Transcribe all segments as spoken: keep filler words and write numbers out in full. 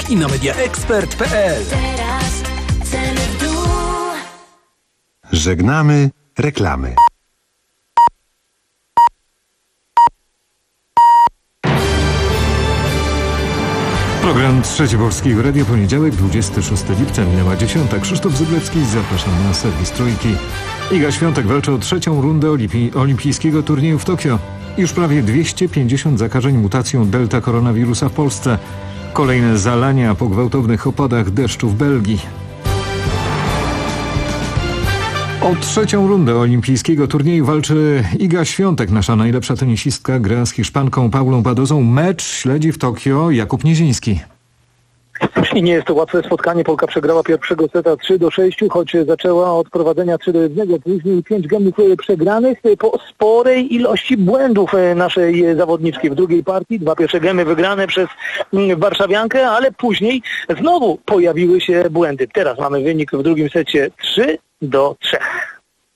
i na media ekspert kropka pe el. Żegnamy reklamy. Program Trzeci Polskiego Radia, poniedziałek, dwudziestego szóstego lipca, minęła dziesiąta. Krzysztof Zyblewski, zapraszam na serwis Trójki. Iga Świątek walczy o trzecią rundę olimpi- olimpijskiego turnieju w Tokio. Już prawie dwieście pięćdziesiąt zakażeń mutacją delta koronawirusa w Polsce. Kolejne zalania po gwałtownych opadach deszczu w Belgii. O trzecią rundę olimpijskiego turnieju walczy Iga Świątek. Nasza najlepsza tenisistka gra z Hiszpanką Paulą Badozą. Mecz śledzi w Tokio Jakub Nieziński. I nie jest to łatwe spotkanie. Polka przegrała pierwszego seta trzy do sześciu, choć zaczęła od prowadzenia trzy do jednego. Później pięć gemów przegranych po sporej ilości błędów naszej zawodniczki w drugiej partii. Dwa pierwsze gemy wygrane przez warszawiankę, ale później znowu pojawiły się błędy. Teraz mamy wynik w drugim secie trzy do trzech.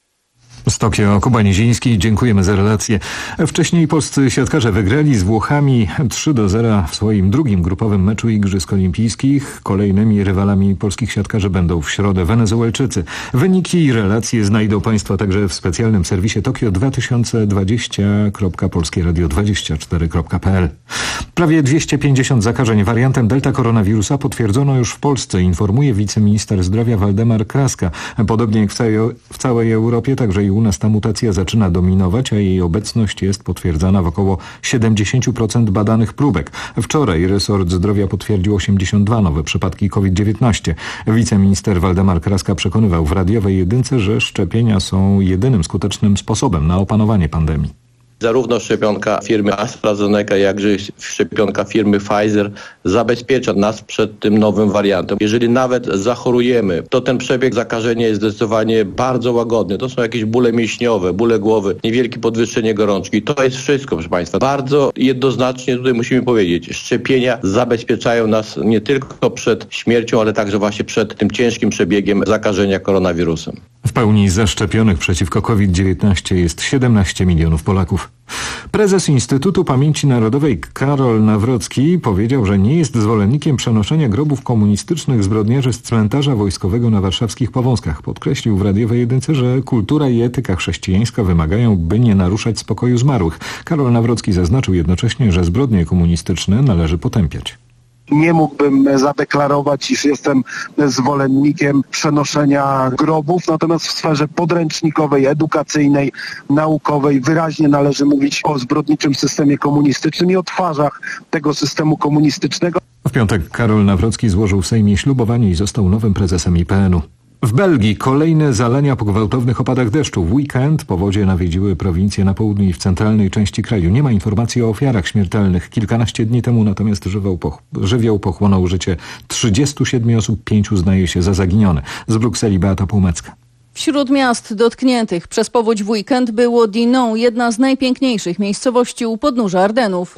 Z Tokio Kuba Nieziński, dziękujemy za relację. Wcześniej polscy siatkarze wygrali z Włochami trzy do zera w swoim drugim grupowym meczu Igrzysk Olimpijskich. Kolejnymi rywalami polskich siatkarzy będą w środę Wenezuelczycy. Wyniki i relacje znajdą Państwo także w specjalnym serwisie Tokio dwa tysiące dwadzieścia kropka polskie radio dwadzieścia cztery kropka pe el. Prawie dwieście pięćdziesiąt zakażeń wariantem delta koronawirusa potwierdzono już w Polsce, informuje wiceminister zdrowia Waldemar Kraska. Podobnie jak w całej, w całej Europie, także i u nas ta mutacja zaczyna dominować, a jej obecność jest potwierdzana w około siedemdziesiąt procent badanych próbek. Wczoraj resort zdrowia potwierdził osiemdziesiąt dwa nowe przypadki COVID dziewiętnaście. Wiceminister Waldemar Kraska przekonywał w radiowej jedynce, że szczepienia są jedynym skutecznym sposobem na opanowanie pandemii. Zarówno szczepionka firmy AstraZeneca, jak i szczepionka firmy Pfizer zabezpiecza nas przed tym nowym wariantem. Jeżeli nawet zachorujemy, to ten przebieg zakażenia jest zdecydowanie bardzo łagodny. To są jakieś bóle mięśniowe, bóle głowy, niewielkie podwyższenie gorączki. To jest wszystko, proszę Państwa. Bardzo jednoznacznie tutaj musimy powiedzieć, szczepienia zabezpieczają nas nie tylko przed śmiercią, ale także właśnie przed tym ciężkim przebiegiem zakażenia koronawirusem. W pełni zaszczepionych przeciwko COVID dziewiętnaście jest siedemnaście milionów Polaków. Prezes Instytutu Pamięci Narodowej Karol Nawrocki powiedział, że nie jest zwolennikiem przenoszenia grobów komunistycznych zbrodniarzy z cmentarza wojskowego na warszawskich Powązkach. Podkreślił w radiowej jedynce, że kultura i etyka chrześcijańska wymagają, by nie naruszać spokoju zmarłych. Karol Nawrocki zaznaczył jednocześnie, że zbrodnie komunistyczne należy potępiać. Nie mógłbym zadeklarować, iż jestem zwolennikiem przenoszenia grobów, natomiast w sferze podręcznikowej, edukacyjnej, naukowej wyraźnie należy mówić o zbrodniczym systemie komunistycznym i o twarzach tego systemu komunistycznego. W piątek Karol Nawrocki złożył w Sejmie ślubowanie i został nowym prezesem I P N u. W Belgii kolejne zalania po gwałtownych opadach deszczu. W weekend powodzie nawiedziły prowincje na południu i w centralnej części kraju. Nie ma informacji o ofiarach śmiertelnych. Kilkanaście dni temu natomiast żywioł, poch- żywioł pochłonął życie trzydziestu siedmiu osób, pięciu uznaje się za zaginione. Z Brukseli Beata Półmecka. Wśród miast dotkniętych przez powódź w weekend było Dinant, jedna z najpiękniejszych miejscowości u podnóża Ardenów.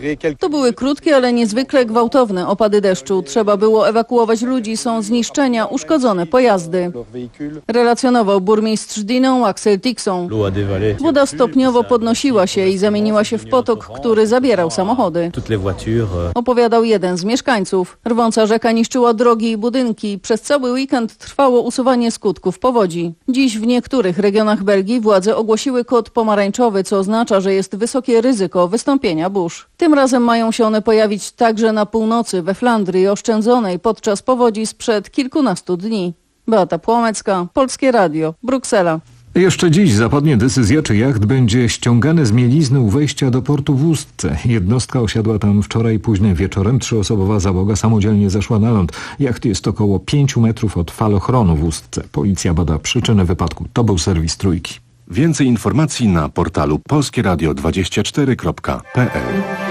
To były krótkie, ale niezwykle gwałtowne opady deszczu. Trzeba było ewakuować ludzi, są zniszczenia, uszkodzone pojazdy. Relacjonował burmistrz Dinant Axel Tixon. Woda stopniowo podnosiła się i zamieniła się w potok, który zabierał samochody. Opowiadał jeden z mieszkańców. Rwąca rzeka niszczyła drogi i budynki. Przez cały weekend trwało usuwanie skutków powodzi. Dziś w niektórych regionach Belgii władze ogłosiły kod pomarańczowy, co oznacza, że jest wysokie ryzyko wystąpienia burz. Tym razem mają się one pojawić także na północy, we Flandrii oszczędzonej podczas powodzi sprzed kilkunastu dni. Beata Płomecka, Polskie Radio, Bruksela. Jeszcze dziś zapadnie decyzja, czy jacht będzie ściągany z mielizny u wejścia do portu w Ustce. Jednostka osiadła tam wczoraj późnym wieczorem. Trzyosobowa załoga samodzielnie zeszła na ląd. Jacht jest około pięciu metrów od falochronu w Ustce. Policja bada przyczynę wypadku. To był serwis Trójki. Więcej informacji na portalu polskie radio dwadzieścia cztery kropka pe el.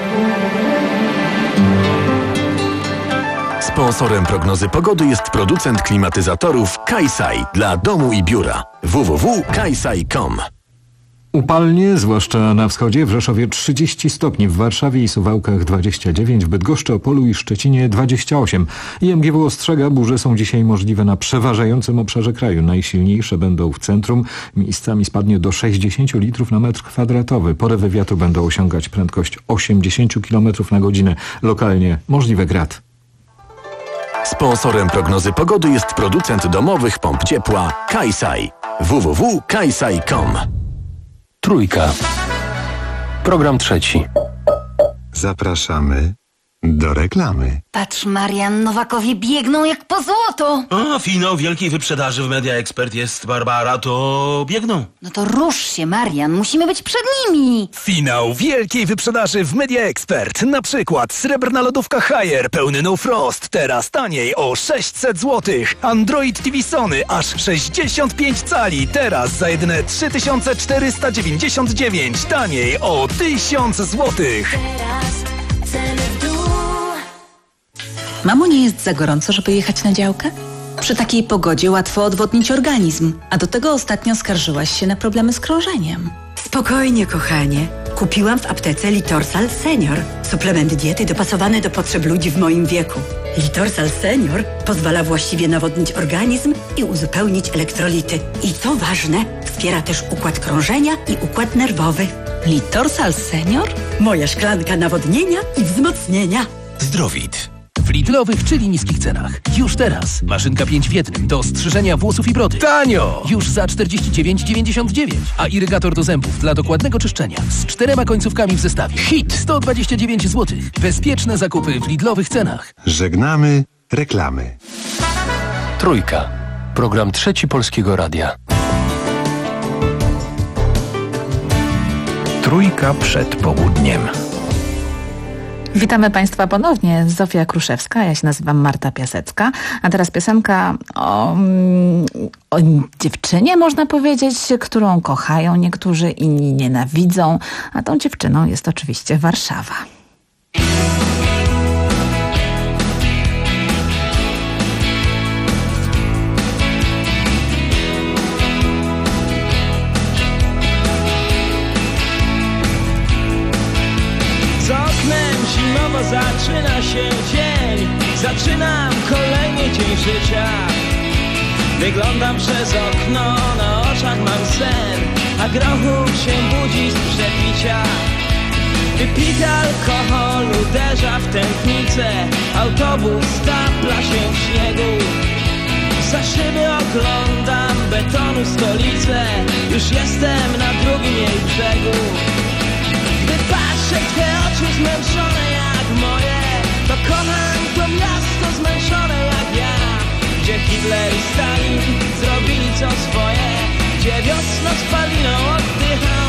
Sponsorem prognozy pogody jest producent klimatyzatorów Kaisai dla domu i biura. w w w kropka kaisai kropka com. Upalnie, zwłaszcza na wschodzie, w Rzeszowie trzydzieści stopni, w Warszawie i Suwałkach dwadzieścia dziewięć, w Bydgoszczy, Opolu i Szczecinie dwadzieścia osiem. I M G W ostrzega, burze są dzisiaj możliwe na przeważającym obszarze kraju. Najsilniejsze będą w centrum, miejscami spadnie do sześćdziesiąt litrów na metr kwadratowy. Porywy wiatru będą osiągać prędkość osiemdziesiąt kilometrów na godzinę. Lokalnie możliwe grad. Sponsorem prognozy pogody jest producent domowych pomp ciepła Kaisai. w w w kropka kaisai kropka com. Trójka. Program trzeci. Zapraszamy do reklamy. Patrz, Marian, Nowakowie biegną jak po złoto. O, finał wielkiej wyprzedaży w Media Expert jest, Barbara, to biegną. No to rusz się, Marian, musimy być przed nimi. Finał wielkiej wyprzedaży w Media Expert. Na przykład srebrna lodówka Haier pełny No Frost, teraz taniej o sześćset złotych. Android T V Sony aż sześćdziesiąt pięć cali, teraz za jedyne trzy tysiące czterysta dziewięćdziesiąt dziewięć, taniej o tysiąc złotych. Mamo, nie jest za gorąco, żeby jechać na działkę? Przy takiej pogodzie łatwo odwodnić organizm, a do tego ostatnio skarżyłaś się na problemy z krążeniem. Spokojnie, kochanie. Kupiłam w aptece Litorsal Senior. Suplement diety dopasowany do potrzeb ludzi w moim wieku. Litorsal Senior pozwala właściwie nawodnić organizm i uzupełnić elektrolity. I co ważne, wspiera też układ krążenia i układ nerwowy. Litorsal Senior? Moja szklanka nawodnienia i wzmocnienia. Zdrowit. W Lidlowych, czyli niskich cenach. Już teraz. Maszynka pięć w jednym do strzyżenia włosów i brody. Tanio! Już za czterdzieści dziewięć dziewięćdziesiąt dziewięć. A irygator do zębów dla dokładnego czyszczenia z czterema końcówkami w zestawie. Hit sto dwadzieścia dziewięć złotych. Bezpieczne zakupy w Lidlowych cenach. Żegnamy reklamy. Trójka. Program trzeci Polskiego Radia. Trójka przed południem. Witamy Państwa ponownie. Zofia Kruszewska, ja się nazywam Marta Piasecka, a teraz piosenka o, o dziewczynie, można powiedzieć, którą kochają niektórzy, inni nienawidzą, a tą dziewczyną jest oczywiście Warszawa. Zimowo zaczyna się dzień, zaczynam kolejny dzień życia. Wyglądam przez okno, na oczach mam sen, a grochu się budzi z przepicia. Wypity alkohol uderza w tętnicę, autobus stapla się w śniegu. Za szyby oglądam betonu stolicę, już jestem na drugim jej brzegu. Gdy patrzę w te oczy zmęczone jak moje, to kocham to miasto zmęczone jak ja. Gdzie Hitler i Stalin zrobili co swoje, gdzie wiosna spaliną oddycha.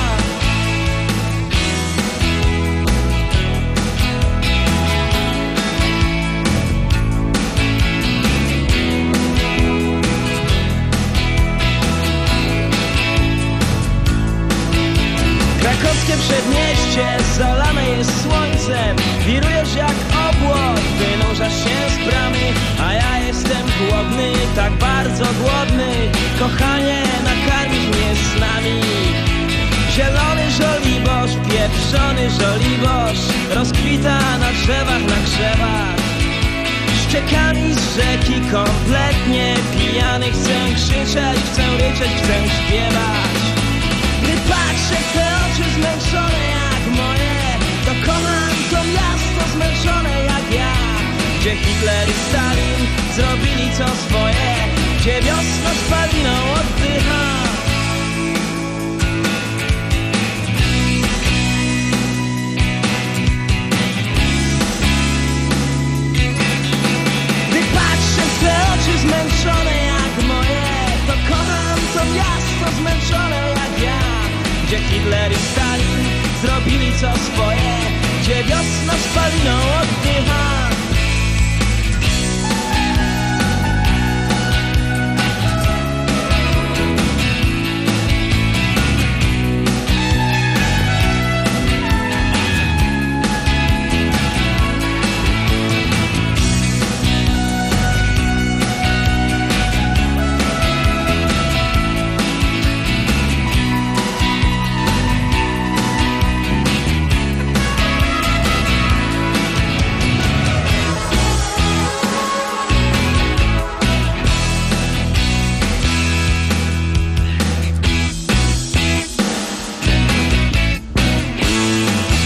Krakowskie przedmieście zalane jest słońcem, wirujesz jak obłok, wynurzasz się z bramy, a ja jestem głodny, tak bardzo głodny. Kochanie, nakarmisz mnie snami. Zielony żoliborz, pieprzony żoliborz rozkwita na drzewach, na krzewach. Ściekami z rzeki kompletnie pijany, chcę krzyczeć, chcę ryczeć, chcę śpiewać. Gdy patrzę w te oczy zmęczone jak moje, to kocham to miasto zmęczone jak ja. Gdzie Hitler i Stalin zrobili co swoje, gdzie wiosna spaliną oddycha. Gdy patrzę w te oczy zmęczone jak moje, to kocham to miasto zmęczone jak ja. Gdzie Hitler i Stalin zrobili co swoje, gdzie wiosna spaliną oddycha.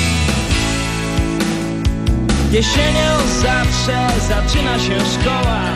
Jesienią zawsze zaczyna się szkoła.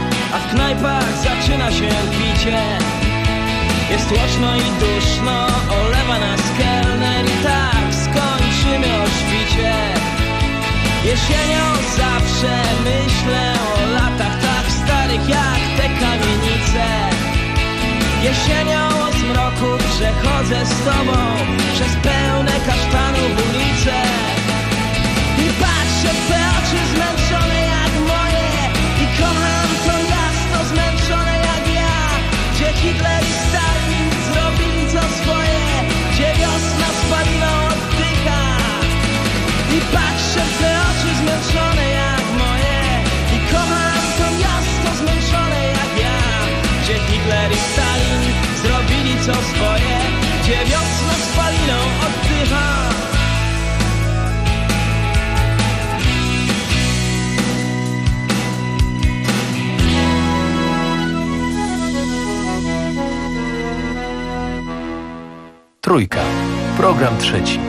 w knajpach zaczyna się picie. Jest tłoczno i duszno, olewa nas kelner i tak skończymy o świcie. Jesienią zawsze myślę o latach tak starych jak te kamienice. Jesienią o zmroku przechodzę z tobą przez pełne kasztanów ulice. I patrzę w te oczy zmęczone jak moje i kocham to miasto zmęczone jak ja, gdzie Hitler i Stalin zrobili co swoje, gdzie wiosna spaliną oddycha. I patrzę w te oczy zmęczone jak moje i kocham to miasto zmęczone jak ja, gdzie Hitler i Stalin zrobili co swoje, gdzie wiosna spaliną oddycha. Trójka. Program trzeci.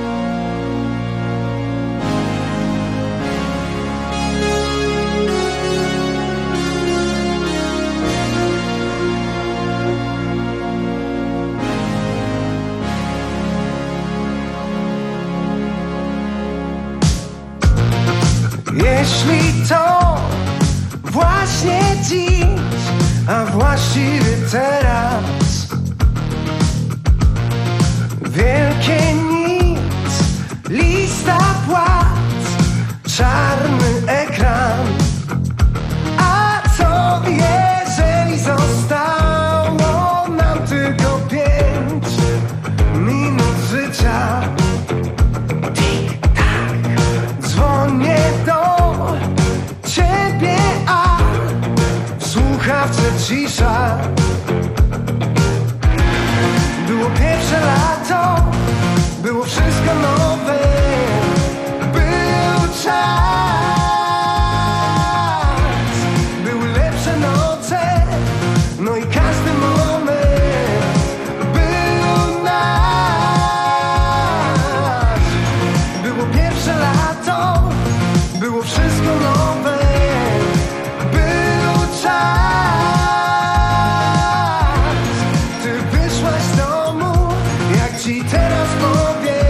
Jeśli to właśnie dziś, a właściwie teraz, wielkie nic, lista płac, czarny ekran. A co jeżeli zostało nam tylko pięć minut życia? Tik-tak, dzwonię do ciebie, a w słuchawce cisza. Było pierwsze lato, było wszystko nowe, był czas, były lepsze noce, no i każdy moment był nasz. Było pierwsze lato, było wszystko nowe, był czas. Ty wyszłaś z domu, jak ci teraz powiedz.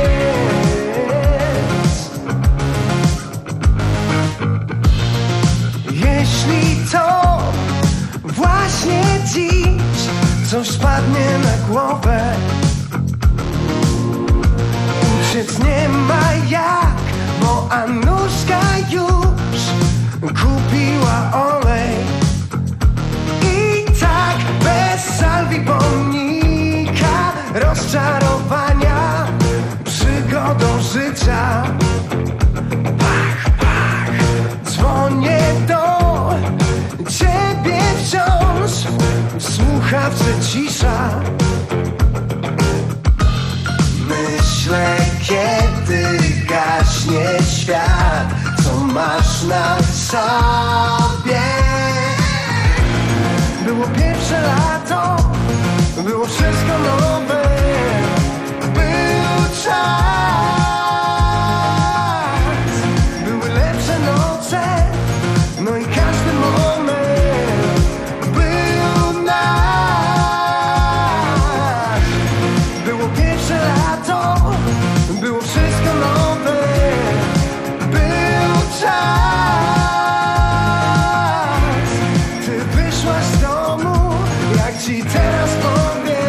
Jeśli to właśnie dziś coś spadnie na głowę, uciec nie ma jak, bo Anuszka już kupiła olej. I tak bez salwi pomnika, rozczarowania, przygodą życia. Pach, pach, dzwonię do ciebie wciąż, w słuchawce cisza. Myślę, kiedy gaśnie świat, co masz na sobie. Było pierwsze lato, było wszystko nowe, był czas, były lepsze noce, no i każdy moment był nasz. Było pierwsze lato, było wszystko nowe, był czas. Ty wyszłaś z domu, jak ci teraz powiedz.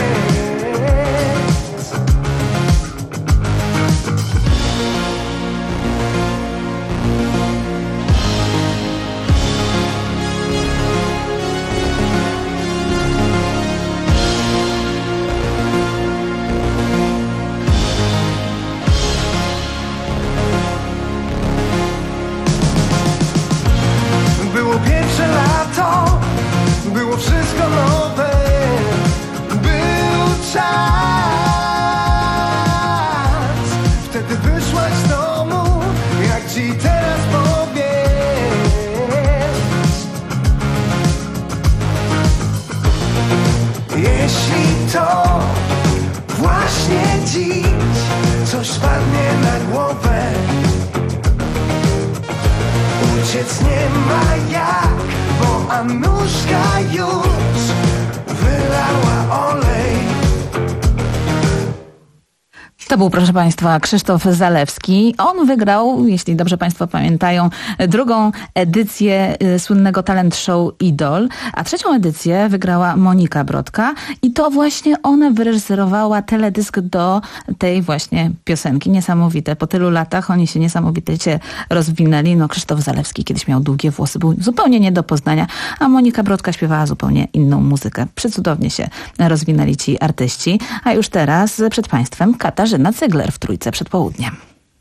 Było pierwsze lato, było wszystko nowe, był czas. Wtedy wyszłaś z domu, jak ci teraz powiedz. Jeśli to właśnie dziś coś spadnie na głowę, uciec nie ma jak, bo a nóżka już wylała olej. To był, proszę Państwa, Krzysztof Zalewski. On wygrał, jeśli dobrze Państwo pamiętają, drugą edycję słynnego talent show Idol, a trzecią edycję wygrała Monika Brodka i to właśnie ona wyreżyserowała teledysk do tej właśnie piosenki. Niesamowite. Po tylu latach oni się niesamowicie rozwinęli. No, Krzysztof Zalewski kiedyś miał długie włosy, był zupełnie nie do poznania, a Monika Brodka śpiewała zupełnie inną muzykę. Przecudownie się rozwinęli ci artyści. A już teraz przed Państwem Katarzyna Cygler w Trójce przed południem.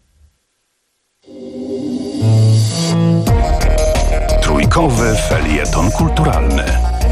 Trójkowy felieton kulturalny.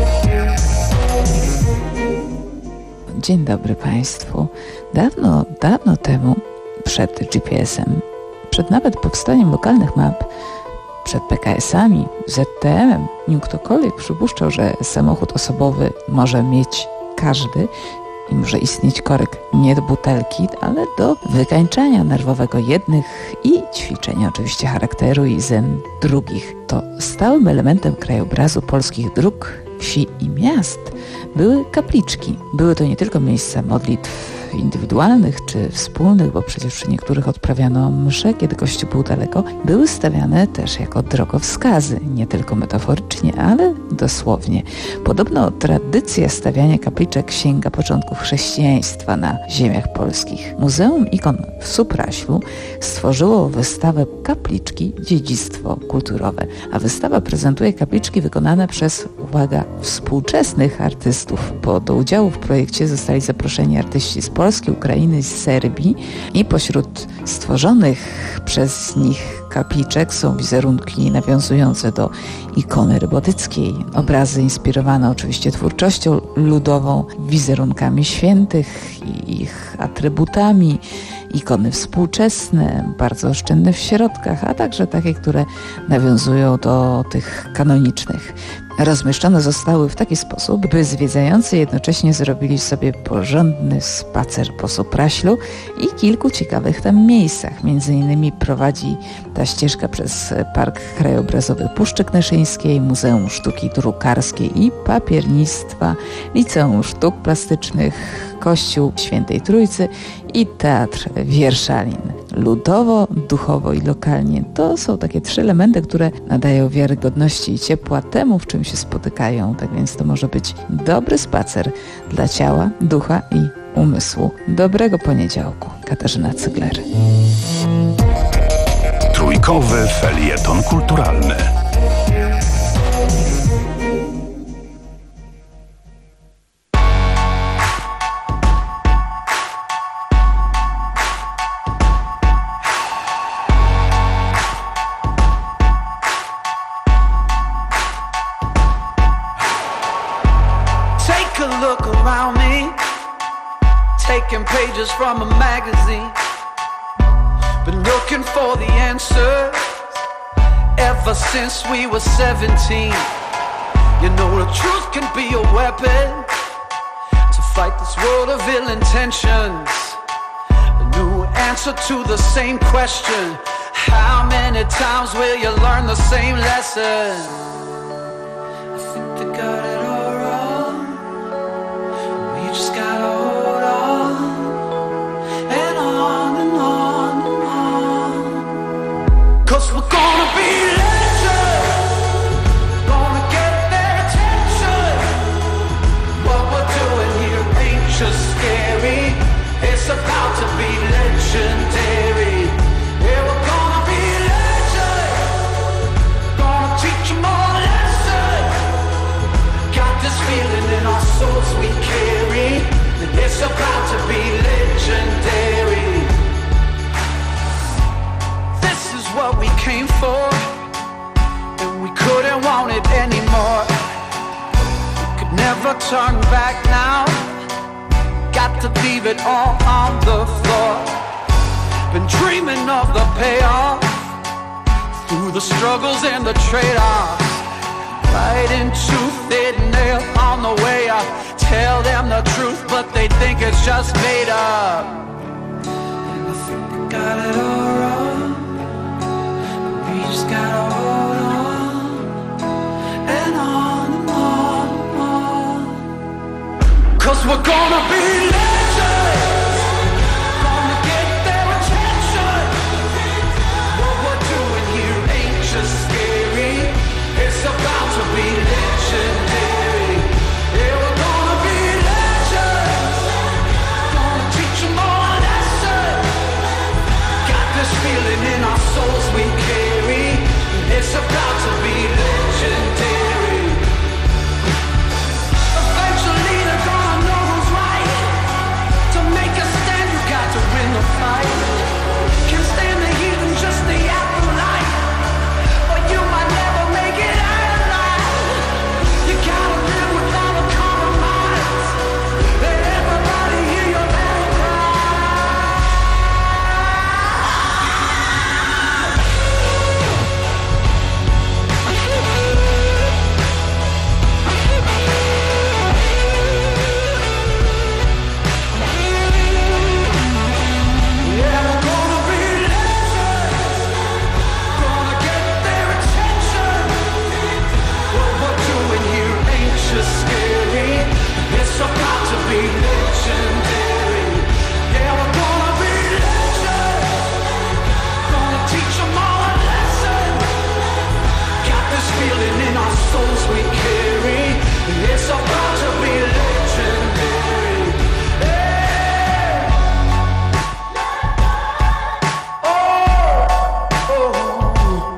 Dzień dobry Państwu. Dawno, dawno temu, przed G P S-em, przed nawet powstaniem lokalnych map, przed P K S-ami, Z T M-em, nim ktokolwiek przypuszczał, że samochód osobowy może mieć każdy, i może istnieć korek nie do butelki, ale do wykańczania nerwowego jednych i ćwiczenia oczywiście charakteru i zen drugich. To stałym elementem krajobrazu polskich dróg, wsi i miast były kapliczki. Były to nie tylko miejsca modlitw indywidualnych czy wspólnych, bo przecież przy niektórych odprawiano msze, kiedy kościół był daleko, były stawiane też jako drogowskazy, nie tylko metaforycznie, ale dosłownie. Podobno tradycja stawiania kapliczek sięga początków chrześcijaństwa na ziemiach polskich. Muzeum Ikon w Supraślu stworzyło wystawę Kapliczki – Dziedzictwo kulturowe, a wystawa prezentuje kapliczki wykonane przez, uwaga, współczesnych artystów, bo do udziału w projekcie zostali zaproszeni artyści z Polski, Ukrainy, z Serbii i pośród stworzonych przez nich kapliczek są wizerunki nawiązujące do ikony rybotyckiej, obrazy inspirowane oczywiście twórczością ludową, wizerunkami świętych i ich atrybutami, ikony współczesne, bardzo oszczędne w środkach, a także takie, które nawiązują do tych kanonicznych. Rozmieszczone zostały w taki sposób, by zwiedzający jednocześnie zrobili sobie porządny spacer po Supraślu i kilku ciekawych tam miejscach. Między innymi prowadzi ta ścieżka przez Park Krajobrazowy Puszczy Knyszyńskiej, Muzeum Sztuki Drukarskiej i Papiernictwa, Liceum Sztuk Plastycznych, Kościół Świętej Trójcy i Teatr Wierszalin. Ludowo, duchowo i lokalnie to są takie trzy elementy, które nadają wiarygodności i ciepła temu, w czym się spotykają. Tak więc to może być dobry spacer dla ciała, ducha i umysłu. Dobrego poniedziałku. Katarzyna Cygler. Trójkowy felieton kulturalny. Taking pages from a magazine, been looking for the answers ever since we were seventeen. You know the truth can be a weapon to fight this world of ill intentions. A new answer to the same question: how many times will you learn the same lesson? I think they got it all wrong. We just gotta hold on. Cause we're gonna be legends, gonna get their attention. What we're doing here ain't just scary, it's about to be legendary. Yeah, we're gonna be legends, gonna teach them all a lesson. Got this feeling in our souls we carry, it's about to be legendary. What we came for, and we couldn't want it anymore. We could never turn back now, got to leave it all on the floor. Been dreaming of the payoff, through the struggles and the trade-offs. Fighting tooth and nail on the way up. Tell them the truth, but they think it's just made up. And I think I got it all wrong. We just gotta hold on and on. Cause we're gonna be legends, gonna get their attention. What we're doing here ain't just scary, it's about to be legendary. Yeah, we're gonna be legends, gonna teach them all a lesson. Got this feeling in our souls we carry, it's about to be legendary. Eventually they're gonna know who's right. To make a stand you got to win the fight. Can't stand the heat and just the afterlife, or you might never make it out alive. You gotta live without a compromise. Let everybody hear your battle cry. Yeah, we're gonna be legends, gonna get their attention. What we're doing here ain't just scary, it's about to be legendary. Yeah, we're gonna be legends, gonna teach them all a lesson. Got this feeling in our souls we carry, it's about to be legendary. Hey! Oh, oh.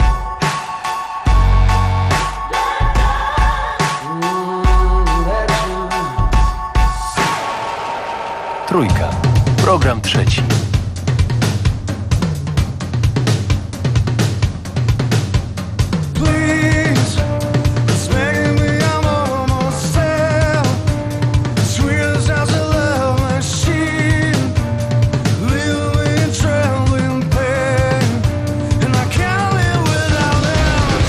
Trójka. Program trzeci. Please, it's making me, I'm almost there. Sweet as a love machine, leaving me in trembling pain, and I can't live without it.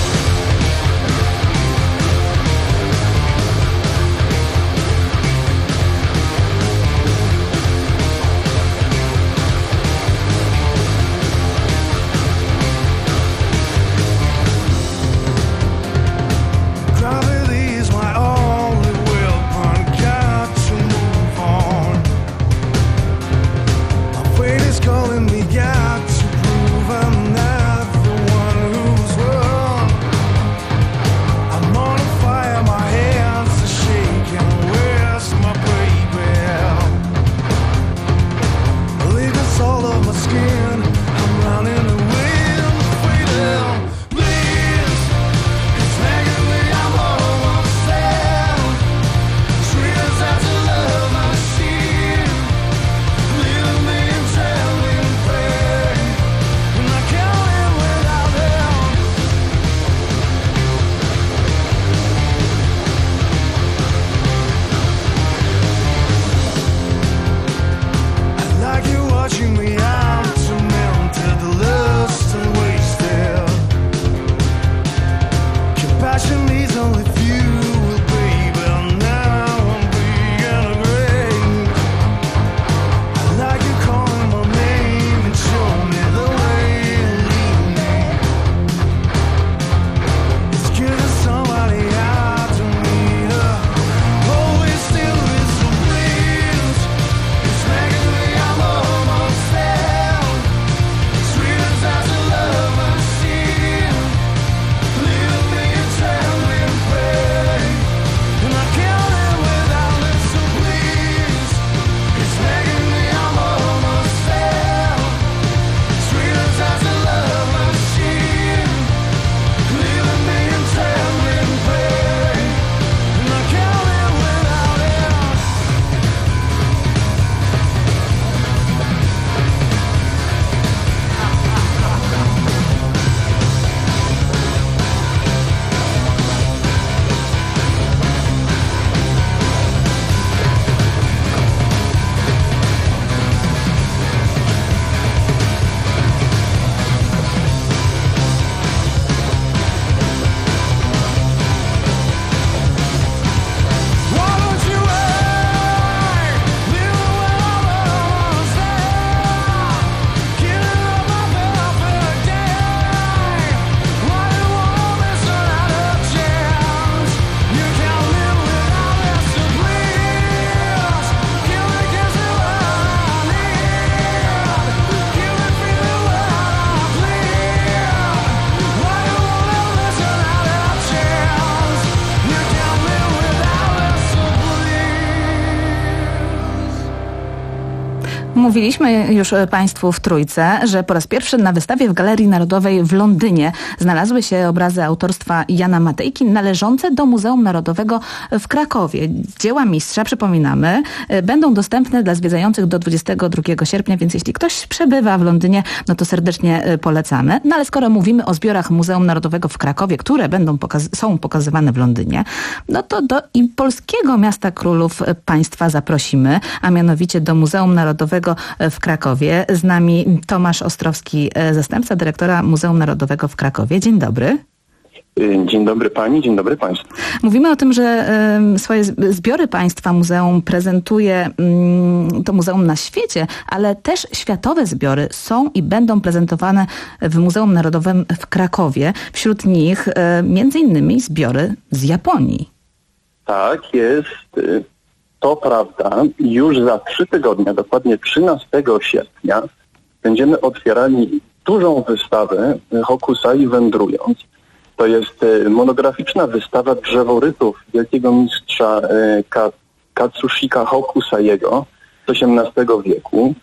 Mówiliśmy już Państwu w Trójce, że po raz pierwszy na wystawie w Galerii Narodowej w Londynie znalazły się obrazy autorstwa Jana Matejki należące do Muzeum Narodowego w Krakowie. Dzieła mistrza, przypominamy, będą dostępne dla zwiedzających do dwudziestego drugiego sierpnia, więc jeśli ktoś przebywa w Londynie, no to serdecznie polecamy. No ale skoro mówimy o zbiorach Muzeum Narodowego w Krakowie, które będą pokaz- są pokazywane w Londynie, no to do i polskiego miasta królów Państwa zaprosimy, a mianowicie do Muzeum Narodowego w Krakowie. Z nami Tomasz Ostrowski, zastępca dyrektora Muzeum Narodowego w Krakowie. Dzień dobry. Dzień dobry Pani, dzień dobry Państwu. Mówimy o tym, że y, swoje zbiory Państwa Muzeum prezentuje y, to muzeum na świecie, ale też światowe zbiory są i będą prezentowane w Muzeum Narodowym w Krakowie. Wśród nich y, między innymi zbiory z Japonii. Tak, jest. To prawda. Już za trzy tygodnie, dokładnie trzynastego sierpnia, będziemy otwierali dużą wystawę Hokusai Wędrując. To jest monograficzna wystawa drzeworytów wielkiego mistrza Katsushika Hokusaiego z osiemnastego wieku,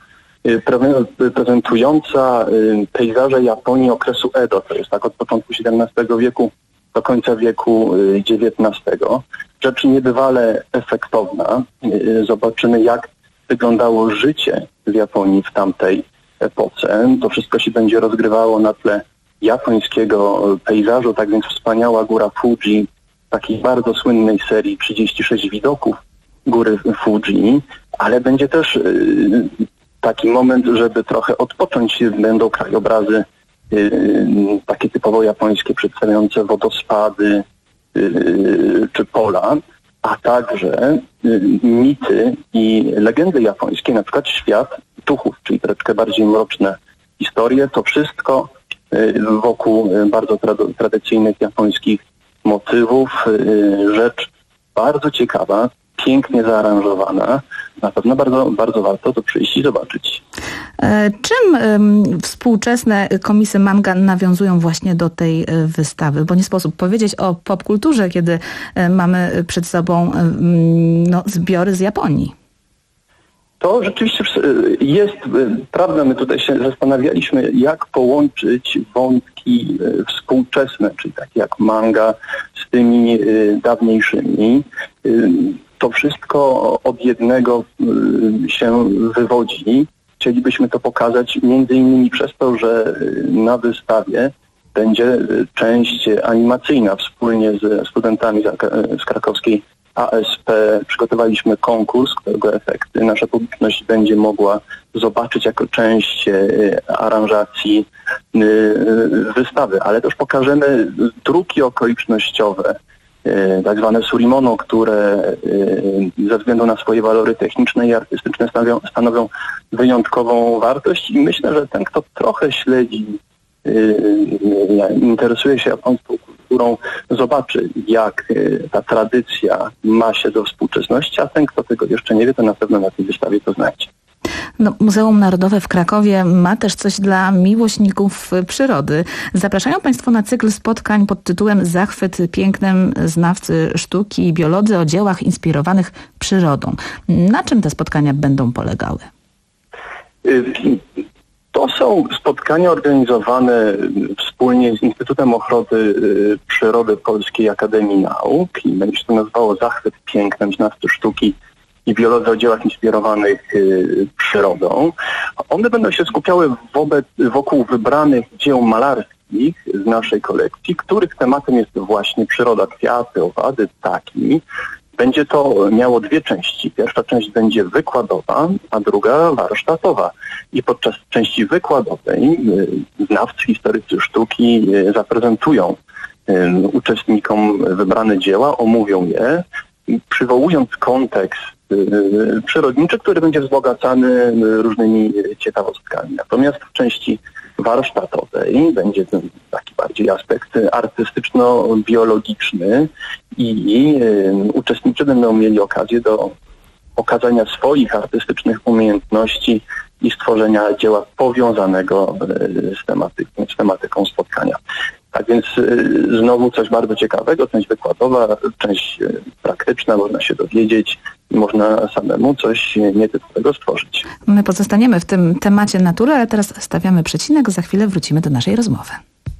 prezentująca pejzaże Japonii okresu Edo, to jest tak od początku siedemnastego wieku do końca wieku dziewiętnastego. Rzecz niebywale efektowna. Zobaczymy, jak wyglądało życie w Japonii w tamtej epoce. To wszystko się będzie rozgrywało na tle japońskiego pejzażu, tak więc wspaniała góra Fuji, takiej bardzo słynnej serii trzydzieści sześć widoków góry Fuji, ale będzie też y, taki moment, żeby trochę odpocząć. Będą krajobrazy y, takie typowo japońskie, przedstawiające wodospady y, czy pola, a także y, mity i legendy japońskie, na przykład świat duchów, czyli troszeczkę bardziej mroczne historie. To wszystko wokół bardzo trad- tradycyjnych japońskich motywów. Rzecz bardzo ciekawa, pięknie zaaranżowana. Na pewno bardzo, bardzo warto to przyjść i zobaczyć. Czym um, współczesne komisy manga nawiązują właśnie do tej wystawy? Bo nie sposób powiedzieć o popkulturze, kiedy mamy przed sobą um, no, zbiory z Japonii. To rzeczywiście jest prawda. My tutaj się zastanawialiśmy, jak połączyć wątki współczesne, czyli takie jak manga, z tymi dawniejszymi. To wszystko od jednego się wywodzi. Chcielibyśmy to pokazać między innymi przez to, że na wystawie będzie część animacyjna. Wspólnie ze studentami z krakowskiej A S P przygotowaliśmy konkurs, którego efekty nasza publiczność będzie mogła zobaczyć jako część aranżacji wystawy, ale też pokażemy druki okolicznościowe, tak zwane surimono, które ze względu na swoje walory techniczne i artystyczne stanowią, stanowią wyjątkową wartość i myślę, że ten, kto trochę śledzi, interesuje się japońską kulturą, zobaczy, jak ta tradycja ma się do współczesności, a ten, kto tego jeszcze nie wie, to na pewno na tej wystawie to znajdzie. No, Muzeum Narodowe w Krakowie ma też coś dla miłośników przyrody. Zapraszają Państwo na cykl spotkań pod tytułem Zachwyt pięknem znawcy sztuki i biolodzy o dziełach inspirowanych przyrodą. Na czym te spotkania będą polegały? To są spotkania organizowane wspólnie z Instytutem Ochrony Przyrody Polskiej Akademii Nauk i będzie się to nazywało Zachwyt pięknem znawcy sztuki i biolodzy o dziełach inspirowanych y, przyrodą. One będą się skupiały wobec, wokół wybranych dzieł malarskich z naszej kolekcji, których tematem jest właśnie przyroda, kwiaty, owady, ptaki. Będzie to miało dwie części. Pierwsza część będzie wykładowa, a druga warsztatowa. I podczas części wykładowej y, znawcy, historycy sztuki y, zaprezentują y, uczestnikom wybrane dzieła, omówią je, przywołując kontekst y, przyrodniczy, który będzie wzbogacany różnymi ciekawostkami. Natomiast w części warsztatowej będzie ten taki bardziej aspekt artystyczno-biologiczny i y, uczestnicy będą mieli okazję do okazania swoich artystycznych umiejętności i stworzenia dzieła powiązanego y, z, tematyką, z tematyką spotkania. Tak więc y, znowu coś bardzo ciekawego, część wykładowa, część y, praktyczna, można się dowiedzieć, można samemu coś nietypowego stworzyć. My pozostaniemy w tym temacie natury, ale teraz stawiamy przecinek. Za chwilę wrócimy do naszej rozmowy.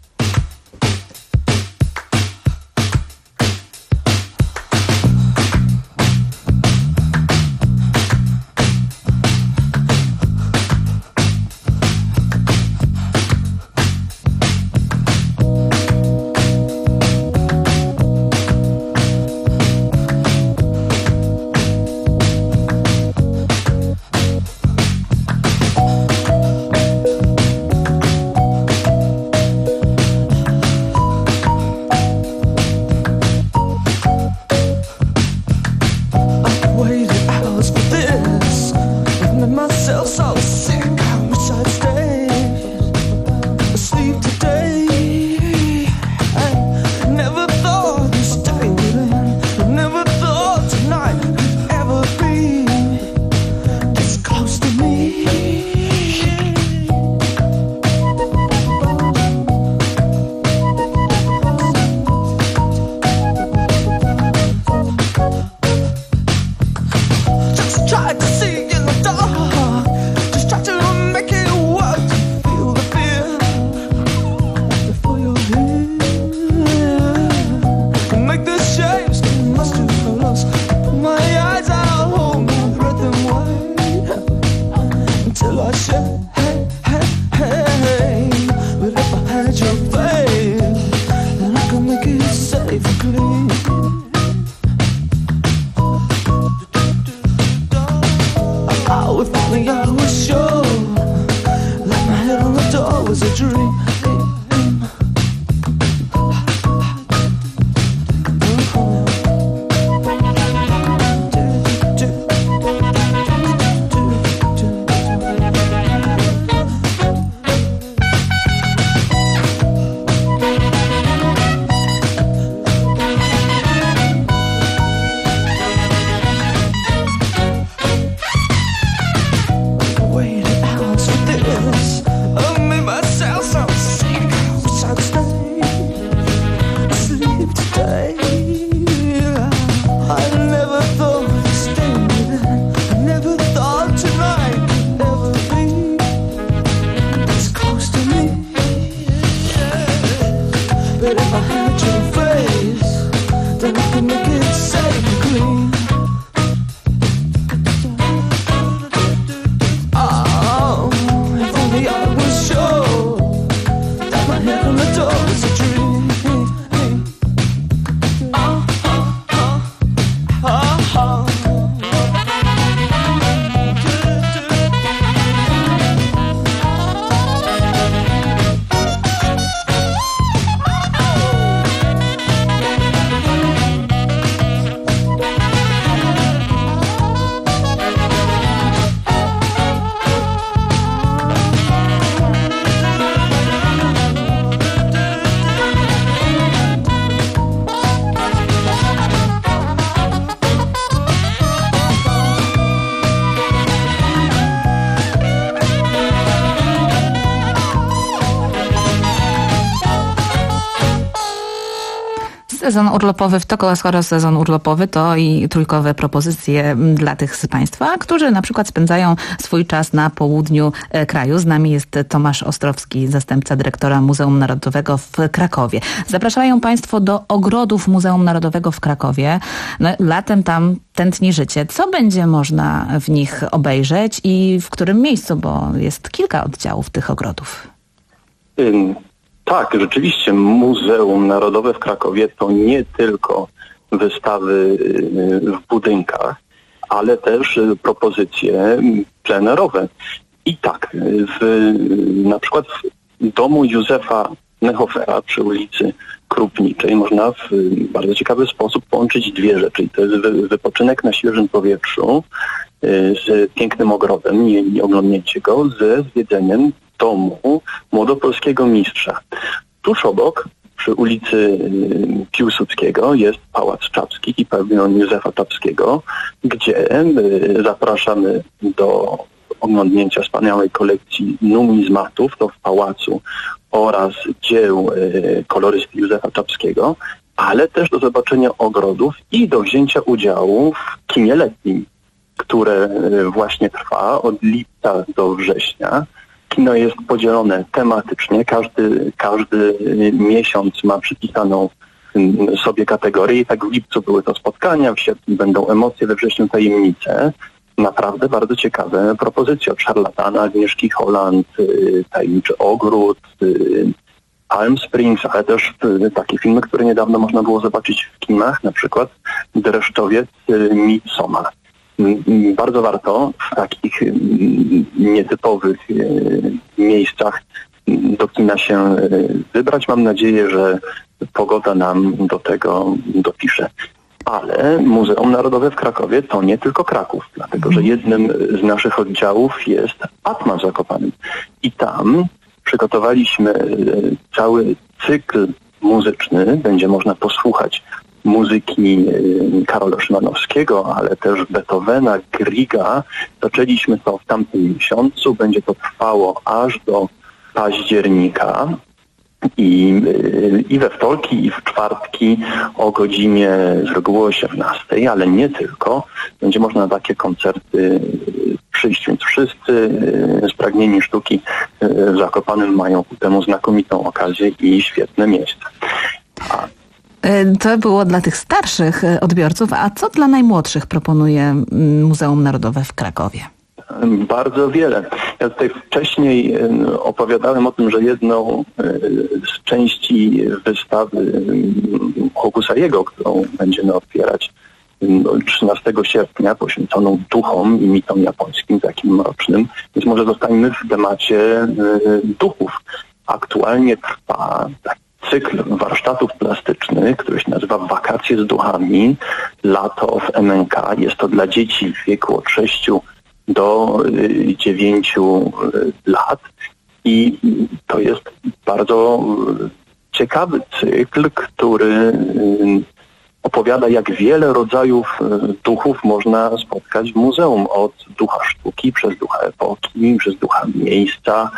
Sezon urlopowy w toku, skoro sezon urlopowy, to i trójkowe propozycje dla tych z Państwa, którzy na przykład spędzają swój czas na południu kraju. Z nami jest Tomasz Ostrowski, zastępca dyrektora Muzeum Narodowego w Krakowie. Zapraszają Państwo do ogrodów Muzeum Narodowego w Krakowie. No, latem tam tętni życie. Co będzie można w nich obejrzeć i w którym miejscu, bo jest kilka oddziałów tych ogrodów? Ym. Tak, rzeczywiście Muzeum Narodowe w Krakowie to nie tylko wystawy w budynkach, ale też propozycje plenerowe. I tak, w, na przykład w domu Józefa Nechofera przy ulicy Krupniczej można w bardzo ciekawy sposób połączyć dwie rzeczy. I to jest wypoczynek na świeżym powietrzu z pięknym ogrodem i oglądnięcie go ze zwiedzeniem domu młodopolskiego mistrza. Tuż obok, przy ulicy Piłsudskiego, jest Pałac Czapski i pawion Józefa Czapskiego, gdzie zapraszamy do oglądnięcia wspaniałej kolekcji numizmatów, to w pałacu, oraz dzieł kolorysty Józefa Czapskiego, ale też do zobaczenia ogrodów i do wzięcia udziału w kinie letnim, które właśnie trwa od lipca do września. Kino jest podzielone tematycznie, każdy, każdy miesiąc ma przypisaną sobie kategorię i tak w lipcu były to spotkania, w sierpniu będą emocje, we wrześniu tajemnice. Naprawdę bardzo ciekawe propozycje od Szarlatana, Agnieszki Holland, Tajemniczy Ogród, Palm Springs, ale też takie filmy, które niedawno można było zobaczyć w kinach, na przykład Dreszczowiec, Midsommar. Bardzo warto w takich nietypowych miejscach do kina się wybrać. Mam nadzieję, że pogoda nam do tego dopisze. Ale Muzeum Narodowe w Krakowie to nie tylko Kraków, dlatego że jednym z naszych oddziałów jest Atma w Zakopanem. I tam przygotowaliśmy cały cykl muzyczny. Będzie można posłuchać muzyki Karola Szymanowskiego, ale też Beethovena, Griega. Zaczęliśmy to w tamtym miesiącu. Będzie to trwało aż do października. I, I we wtorki, i w czwartki o godzinie z reguły osiemnastej, ale nie tylko. Będzie można na takie koncerty przyjść, więc wszyscy spragnieni sztuki w Zakopanem mają ku temu znakomitą okazję i świetne miejsce. A To było dla tych starszych odbiorców, a co dla najmłodszych proponuje Muzeum Narodowe w Krakowie? Bardzo wiele. Ja tutaj wcześniej opowiadałem o tym, że jedną z części wystawy Hokusaiego, którą będziemy otwierać trzynastego sierpnia, poświęconą duchom i mitom japońskim, takim mrocznym, więc może zostańmy w temacie duchów. Aktualnie trwa taki cykl warsztatów plastycznych, który się nazywa Wakacje z duchami, lato w M N K. Jest to dla dzieci w wieku od sześciu do dziewięciu lat i to jest bardzo ciekawy cykl, który opowiada, jak wiele rodzajów duchów można spotkać w muzeum. Od ducha sztuki, przez ducha epoki, przez ducha miejsca.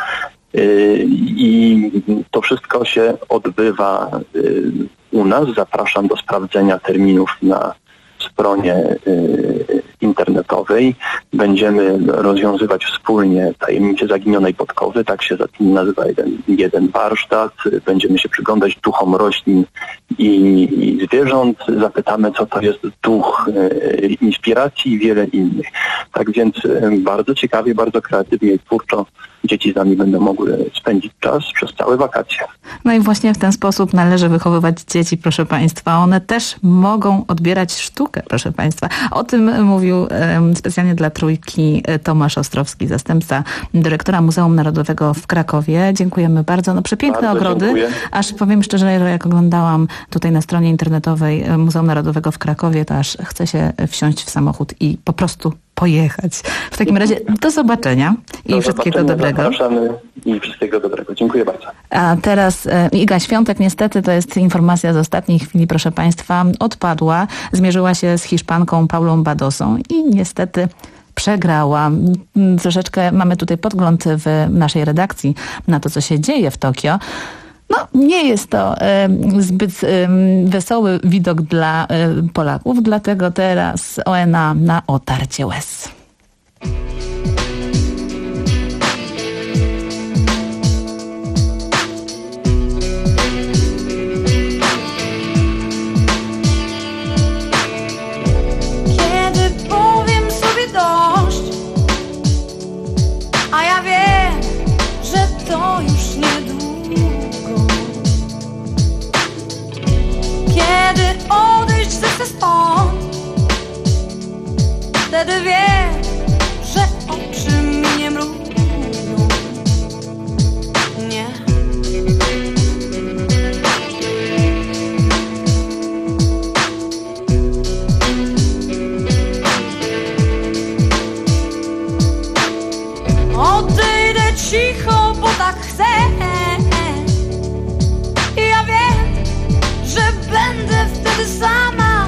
I to wszystko się odbywa u nas. Zapraszam do sprawdzenia terminów na stronie internetowej. Będziemy rozwiązywać wspólnie tajemnice zaginionej podkowy, tak się nazywa jeden, jeden warsztat. Będziemy się przyglądać duchom roślin i, i zwierząt. Zapytamy, co to jest duch inspiracji i wiele innych. Tak więc bardzo ciekawie, bardzo kreatywnie i twórczo dzieci z nami będą mogły spędzić czas przez całe wakacje. No i właśnie w ten sposób należy wychowywać dzieci, proszę Państwa. One też mogą odbierać sztukę, proszę Państwa. O tym mówił um, specjalnie dla Trójki Tomasz Ostrowski, zastępca dyrektora Muzeum Narodowego w Krakowie. Dziękujemy bardzo. No przepiękne bardzo ogrody. Dziękuję. Aż powiem szczerze, że jak oglądałam tutaj na stronie internetowej Muzeum Narodowego w Krakowie, to aż chce się wsiąść w samochód i po prostu pojechać. W takim razie do zobaczenia i do wszystkiego zobaczenia. Dobrego. Zapraszamy i wszystkiego dobrego. Dziękuję bardzo. A teraz e, Iga Świątek, niestety to jest informacja z ostatniej chwili, proszę Państwa, odpadła. Zmierzyła się z Hiszpanką Paulą Badosą i niestety przegrała. Troszeczkę mamy tutaj podgląd w naszej redakcji na to, co się dzieje w Tokio. No, nie jest to e, zbyt e, wesoły widok dla e, Polaków, dlatego teraz O N A na otarcie łez. Kiedy powiem sobie dość, a ja wiem, że to już niedługo. Kiedy odejść zechcę stąd, wtedy wiem, że oczy mi nie mrują. Nie. Odejdę cicho, bo tak chcę. Ja wiem, że będę wtedy sama.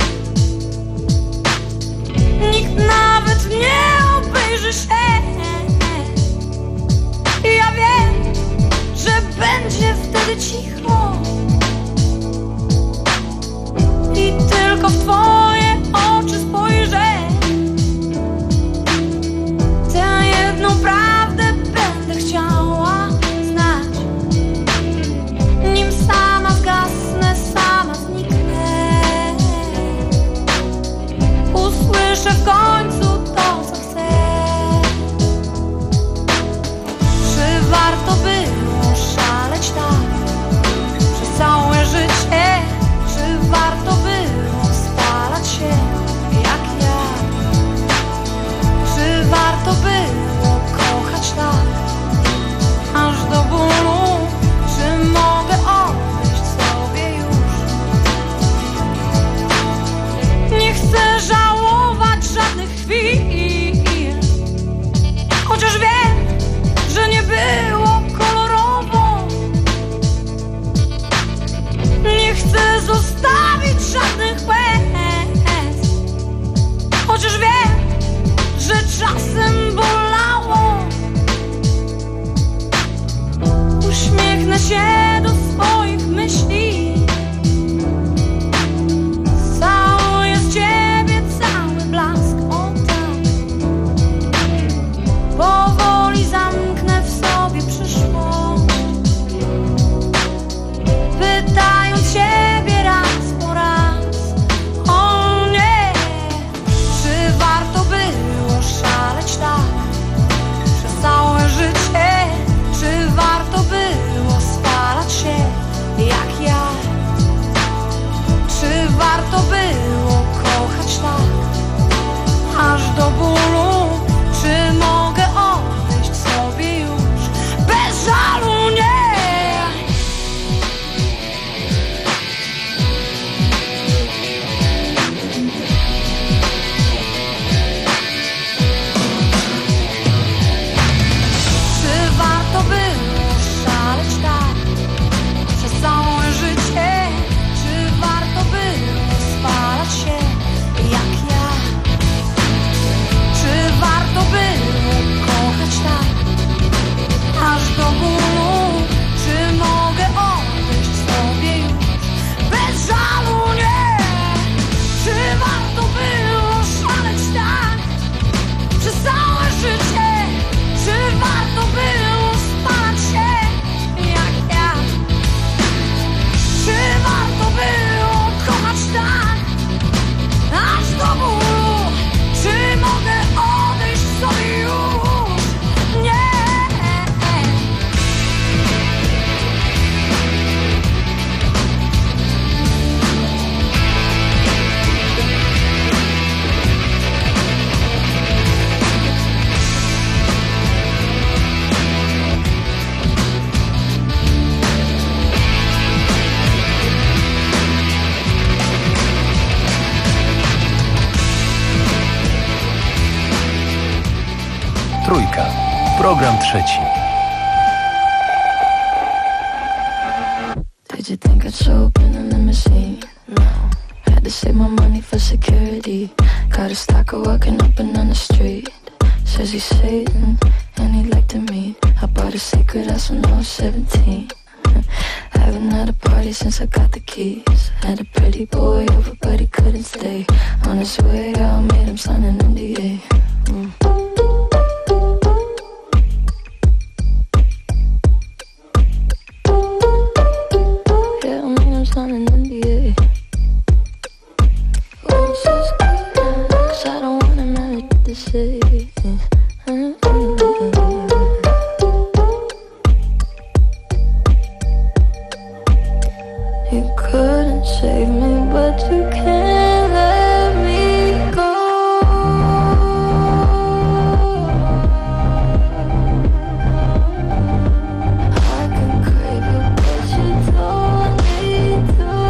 Nikt nawet nie obejrzy się. Ja wiem, że będzie wtedy cicho. Trójka. Program trzeci. Did you think I'd show up in a limousine? No. Had to save my money for security. Got a stalker walking up and down the street. Says he's Satan and he'd like to meet. I bought a secret house when I was seventeen. Haven't had a party since I got the keys. Had a pretty boy over but he couldn't stay. On his way out, made him sign an N D A. Mm. Yeah, I made him sign an N D A. Oh, it's just good, 'cause I don't wanna marry the city. You couldn't save me, but you can't let me go. I can crave it, but you don't need to.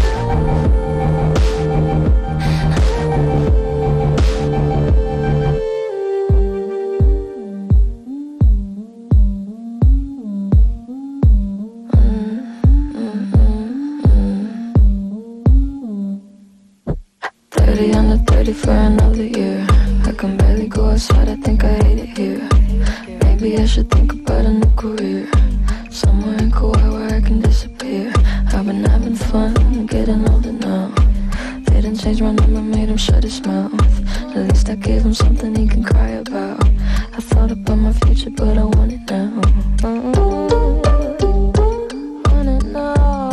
thirty under thirty for another year. I can barely go outside, I think I hate it here. Maybe I should think about a new career. Somewhere in Kauai where I can disappear. I've been having fun, getting older now. They didn't change my number, made him shut his mouth. At least I gave him something he can cry about. I thought about my future, but I want it now. Oh, want it now.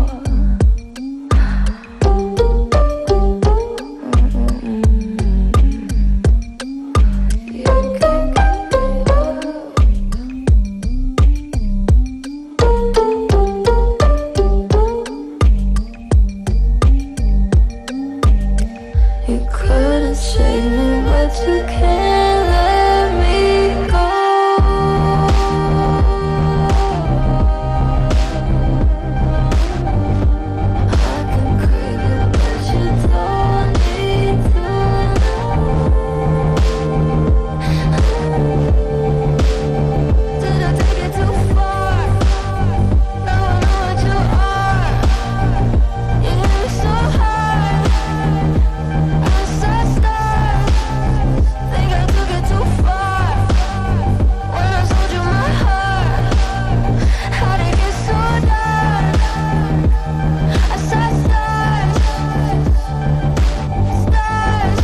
You couldn't save me, but you can't let me go. I can crave it, but you don't need to. Did I take it too far? Now I know what you are. You hit me so hard. I saw stars. Think I took it too far. When I sold you my heart, how'd it get so dark? I saw stars, stars.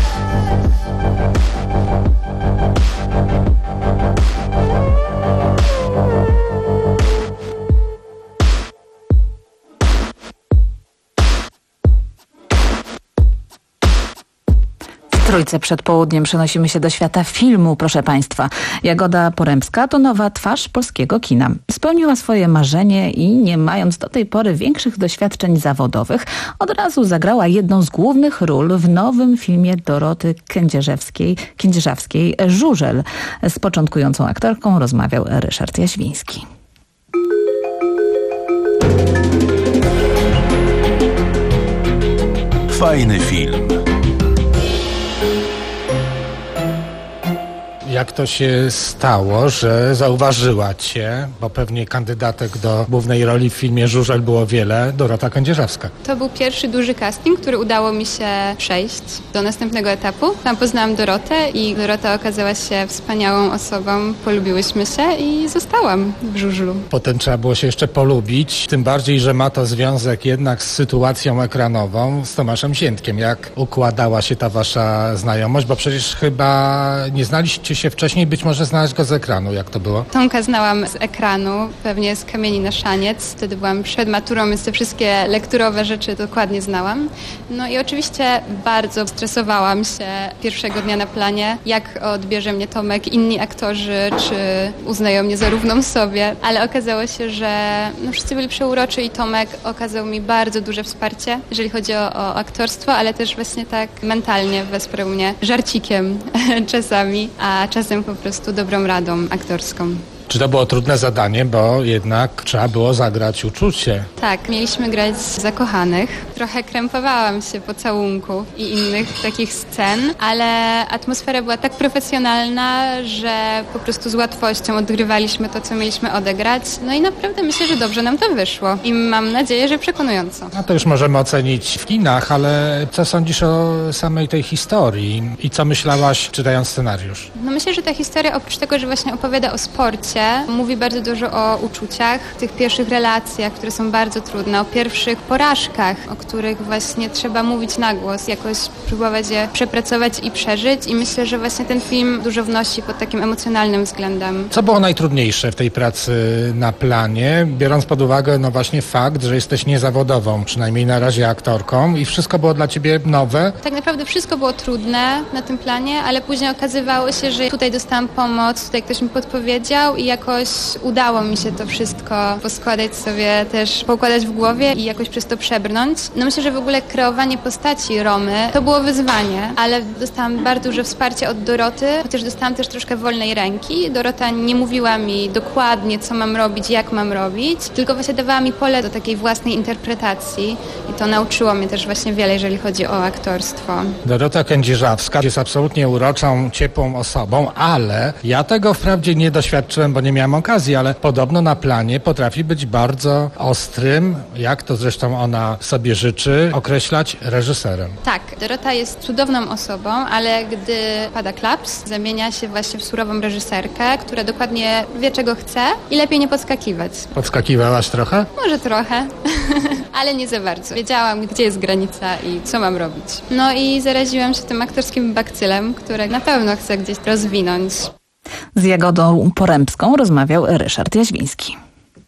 W Trójce przed południem przenosimy się do świata filmu, proszę Państwa. Jagoda Porębska to nowa twarz polskiego kina. Spełniła swoje marzenie i nie mając do tej pory większych doświadczeń zawodowych, od razu zagrała jedną z głównych ról w nowym filmie Doroty Kędzierzewskiej, Kędzierzawskiej Żużel. Z początkującą aktorką rozmawiał Ryszard Jaźwiński. Fajny film. Jak to się stało, że zauważyła Cię, bo pewnie kandydatek do głównej roli w filmie Żużel było wiele, Dorota Kędzierzawska? To był pierwszy duży casting, który udało mi się przejść do następnego etapu. Tam poznałam Dorotę i Dorota okazała się wspaniałą osobą. Polubiłyśmy się i zostałam w Żużlu. Potem trzeba było się jeszcze polubić, tym bardziej, że ma to związek jednak z sytuacją ekranową z Tomaszem Ziętkiem. Jak układała się ta wasza znajomość? Bo przecież chyba nie znaliście się wcześniej, być może znaleźć go z ekranu. Jak to było? Tomka znałam z ekranu, pewnie z Kamieni na szaniec. Wtedy byłam przed maturą, więc te wszystkie lekturowe rzeczy dokładnie znałam. No i oczywiście bardzo stresowałam się pierwszego dnia na planie, jak odbierze mnie Tomek, inni aktorzy, czy uznają mnie za równą sobie, ale okazało się, że no, wszyscy byli przeuroczy i Tomek okazał mi bardzo duże wsparcie, jeżeli chodzi o, o aktorstwo, ale też właśnie tak mentalnie wesprał mnie żarcikiem czasami, a czasem po prostu dobrą radą aktorską. Czy to było trudne zadanie, bo jednak trzeba było zagrać uczucie? Tak, mieliśmy grać zakochanych. Trochę krępowałam się pocałunków i innych takich scen, ale atmosfera była tak profesjonalna, że po prostu z łatwością odgrywaliśmy to, co mieliśmy odegrać. No i naprawdę myślę, że dobrze nam to wyszło i mam nadzieję, że przekonująco. No to już możemy ocenić w kinach, ale co sądzisz o samej tej historii i co myślałaś, czytając scenariusz? No myślę, że ta historia oprócz tego, że właśnie opowiada o sporcie, mówi bardzo dużo o uczuciach, tych pierwszych relacjach, które są bardzo trudne, o pierwszych porażkach, o których właśnie trzeba mówić na głos, jakoś próbować je przepracować i przeżyć i myślę, że właśnie ten film dużo wnosi pod takim emocjonalnym względem. Co było najtrudniejsze w tej pracy na planie, biorąc pod uwagę no właśnie fakt, że jesteś niezawodową, przynajmniej na razie aktorką i wszystko było dla ciebie nowe? Tak naprawdę wszystko było trudne na tym planie, ale później okazywało się, że tutaj dostałam pomoc, tutaj ktoś mi podpowiedział i jakoś udało mi się to wszystko poskładać sobie, też poukładać w głowie i jakoś przez to przebrnąć. No myślę, że w ogóle kreowanie postaci Romy to było wyzwanie, ale dostałam bardzo duże wsparcie od Doroty, chociaż dostałam też troszkę wolnej ręki. Dorota nie mówiła mi dokładnie, co mam robić, jak mam robić, tylko właśnie dawała mi pole do takiej własnej interpretacji i to nauczyło mnie też właśnie wiele, jeżeli chodzi o aktorstwo. Dorota Kędzierzawska jest absolutnie uroczą, ciepłą osobą, ale ja tego wprawdzie nie doświadczyłem, bo nie miałem okazji, ale podobno na planie potrafi być bardzo ostrym, jak to zresztą ona sobie życzy, określać reżyserem. Tak, Dorota jest cudowną osobą, ale gdy pada klaps, zamienia się właśnie w surową reżyserkę, która dokładnie wie, czego chce i lepiej nie podskakiwać. Podskakiwałaś trochę? Może trochę, ale nie za bardzo. Wiedziałam, gdzie jest granica i co mam robić. No i zaraziłam się tym aktorskim bakcylem, który na pewno chcę gdzieś rozwinąć. Z Jagodą Porębską rozmawiał Ryszard Jaźwiński.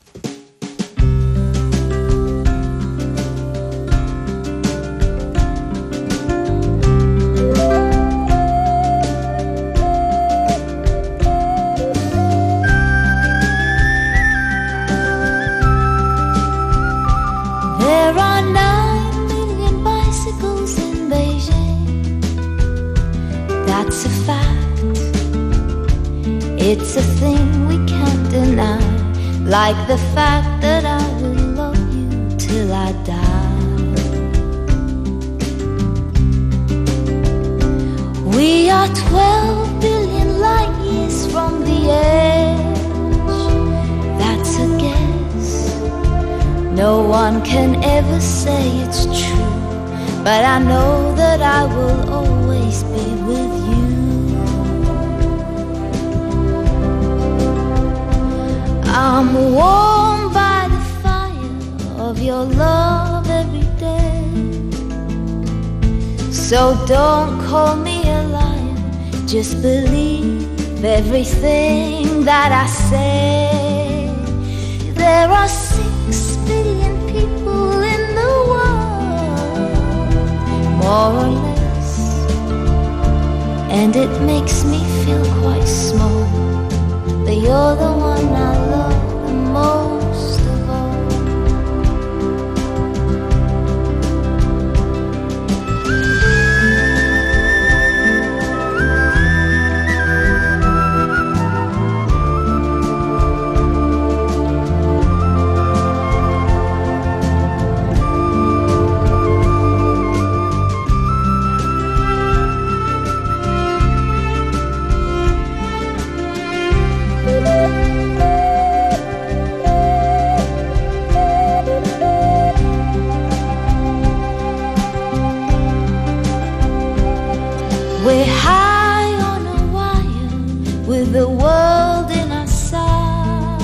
There are nine million bicycles in Beijing. That's a fact. It's a thing we can't deny. Like the fact that I will love you till I die. We are twelve billion light years from the edge. That's a guess. No one can ever say it's true, but I know that I will always be with you. I'm warmed by the fire of your love every day. So don't call me a liar, just believe everything that I say. There are six billion people in the world, more or less, and it makes me feel quite small, but you're the one I love the most of all. We're high on a wire with the world in our sight,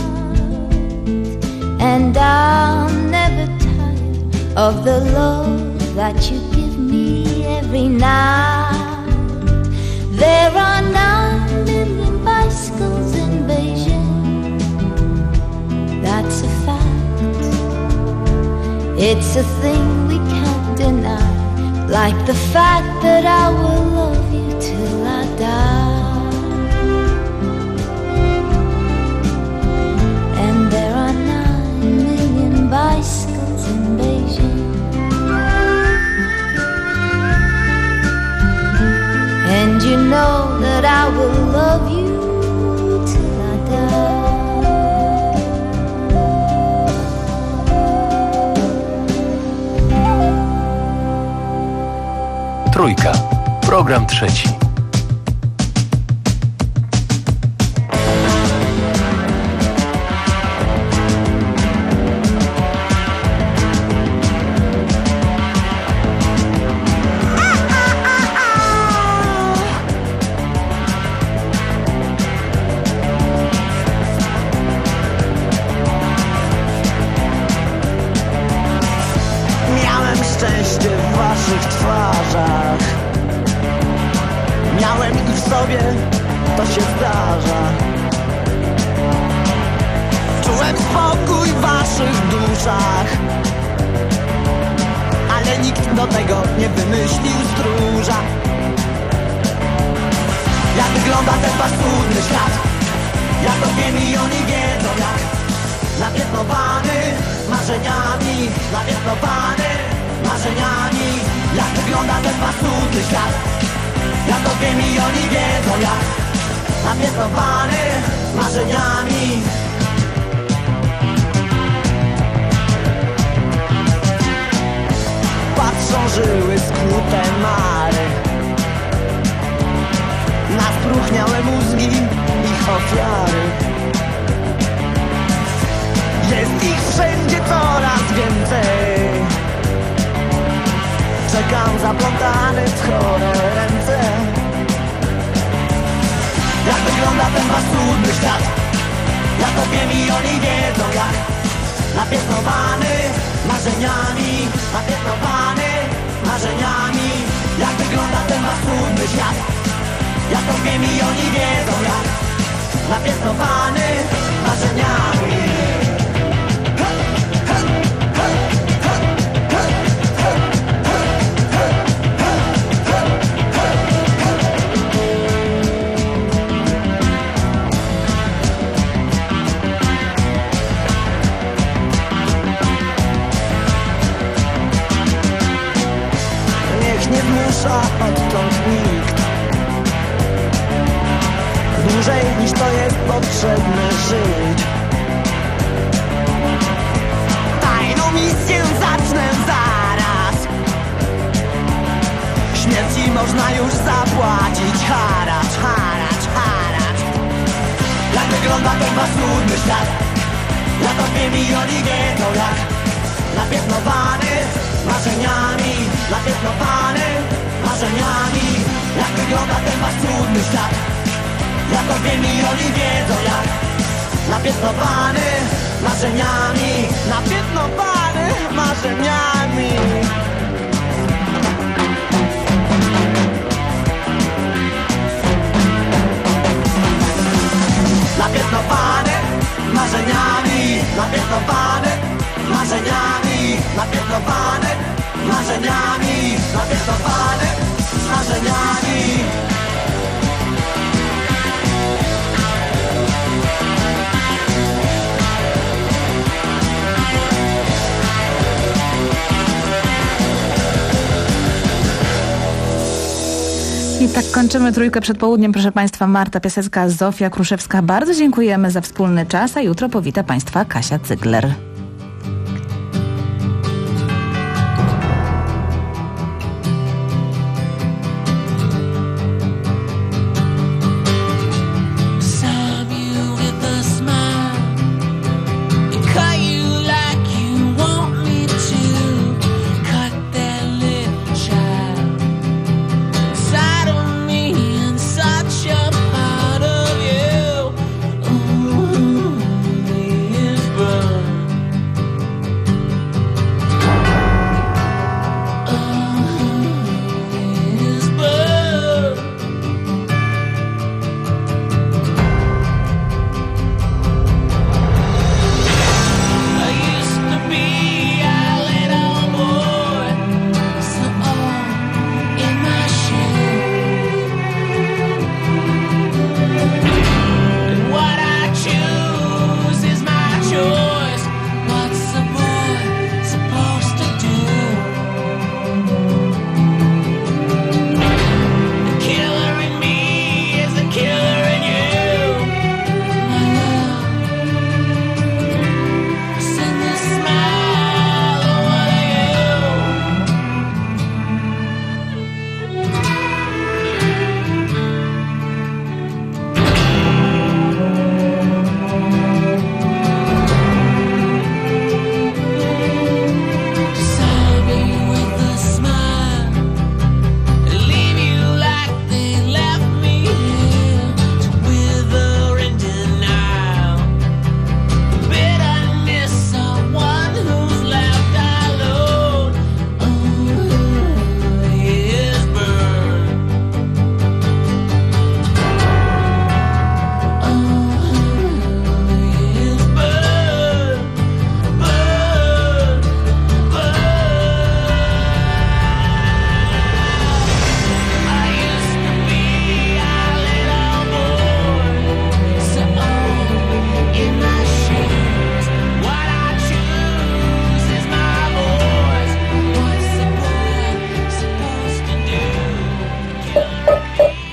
and I'm never tired of the love that you give me every night. There are nine million bicycles in Beijing. That's a fact. It's a thing we can't deny. Like the fact that I will love you till I die. And there are nine million bicycles in Beijing. And you know that I will love you till I die. Trójka. Program trzeci. Miałem szczęście w waszych twarzach. Miałem ich w sobie, to się zdarza. Czułem spokój w waszych duszach, ale nikt do tego nie wymyślił stróża. Jak wygląda ten paskudny świat, ja to wiem i oni wiedzą jak. Napiętnowany marzeniami, napiętnowany marzeniami. Jak wygląda ten paskudny świat, ja to wiem i oni wiedzą jak. Napiętnowany marzeniami. Patrzą żyły skłute mary na spróchniałe mózgi ich ofiary. Jest ich wszędzie coraz więcej. Czekam zaplątany w chore ręce. Jak wygląda ten paskudny świat, ja to wiem i oni wiedzą jak. Napiętnowany marzeniami, napiętnowany marzeniami. Jak wygląda ten paskudny świat, ja to wiem i oni wiedzą jak. Napiętnowany marzeniami. Nie zmusza odtąd nikt dłużej niż to jest potrzebne żyć. Tajną misję zacznę zaraz. Śmierci można już zapłacić haracz, haracz, haracz. Jak wygląda ten paskudny świat, ja to wiem i oni wiedzą jak. Napiętnowany marzeniami, napiętnowany marzeniami. Jak wygląda ten paskudny świat, ja to wiem i oni wiedzą jak. Napiętnowany marzeniami, napiętnowany marzeniami. Napiętnowany marzeniami, napiętnowany marzeniami, napiętnowany marzeniami, napiętnowany marzeniami. I tak kończymy trójkę przed południem. Proszę Państwa, Marta Piasecka, Zofia Kruszewska. Bardzo dziękujemy za wspólny czas, a jutro powita Państwa Kasia Cygler.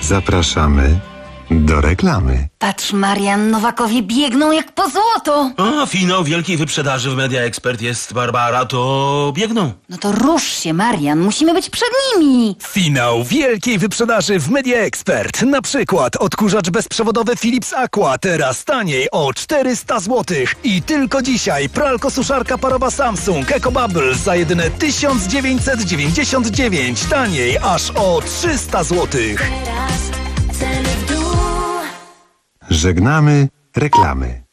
Zapraszamy do reklamy. Patrz, Marian, Nowakowie biegną jak po złoto. A, finał wielkiej wyprzedaży w Media Expert jest, Barbara, to biegną. No to rusz się, Marian, musimy być przed nimi. Finał wielkiej wyprzedaży w Media Expert. Na przykład odkurzacz bezprzewodowy Philips Aqua teraz taniej o czterysta złotych. I tylko dzisiaj pralko-suszarka parowa Samsung EcoBubble za jedyne tysiąc dziewięćset dziewięćdziesiąt dziewięć. Taniej aż o trzysta złotych. Żegnamy reklamy.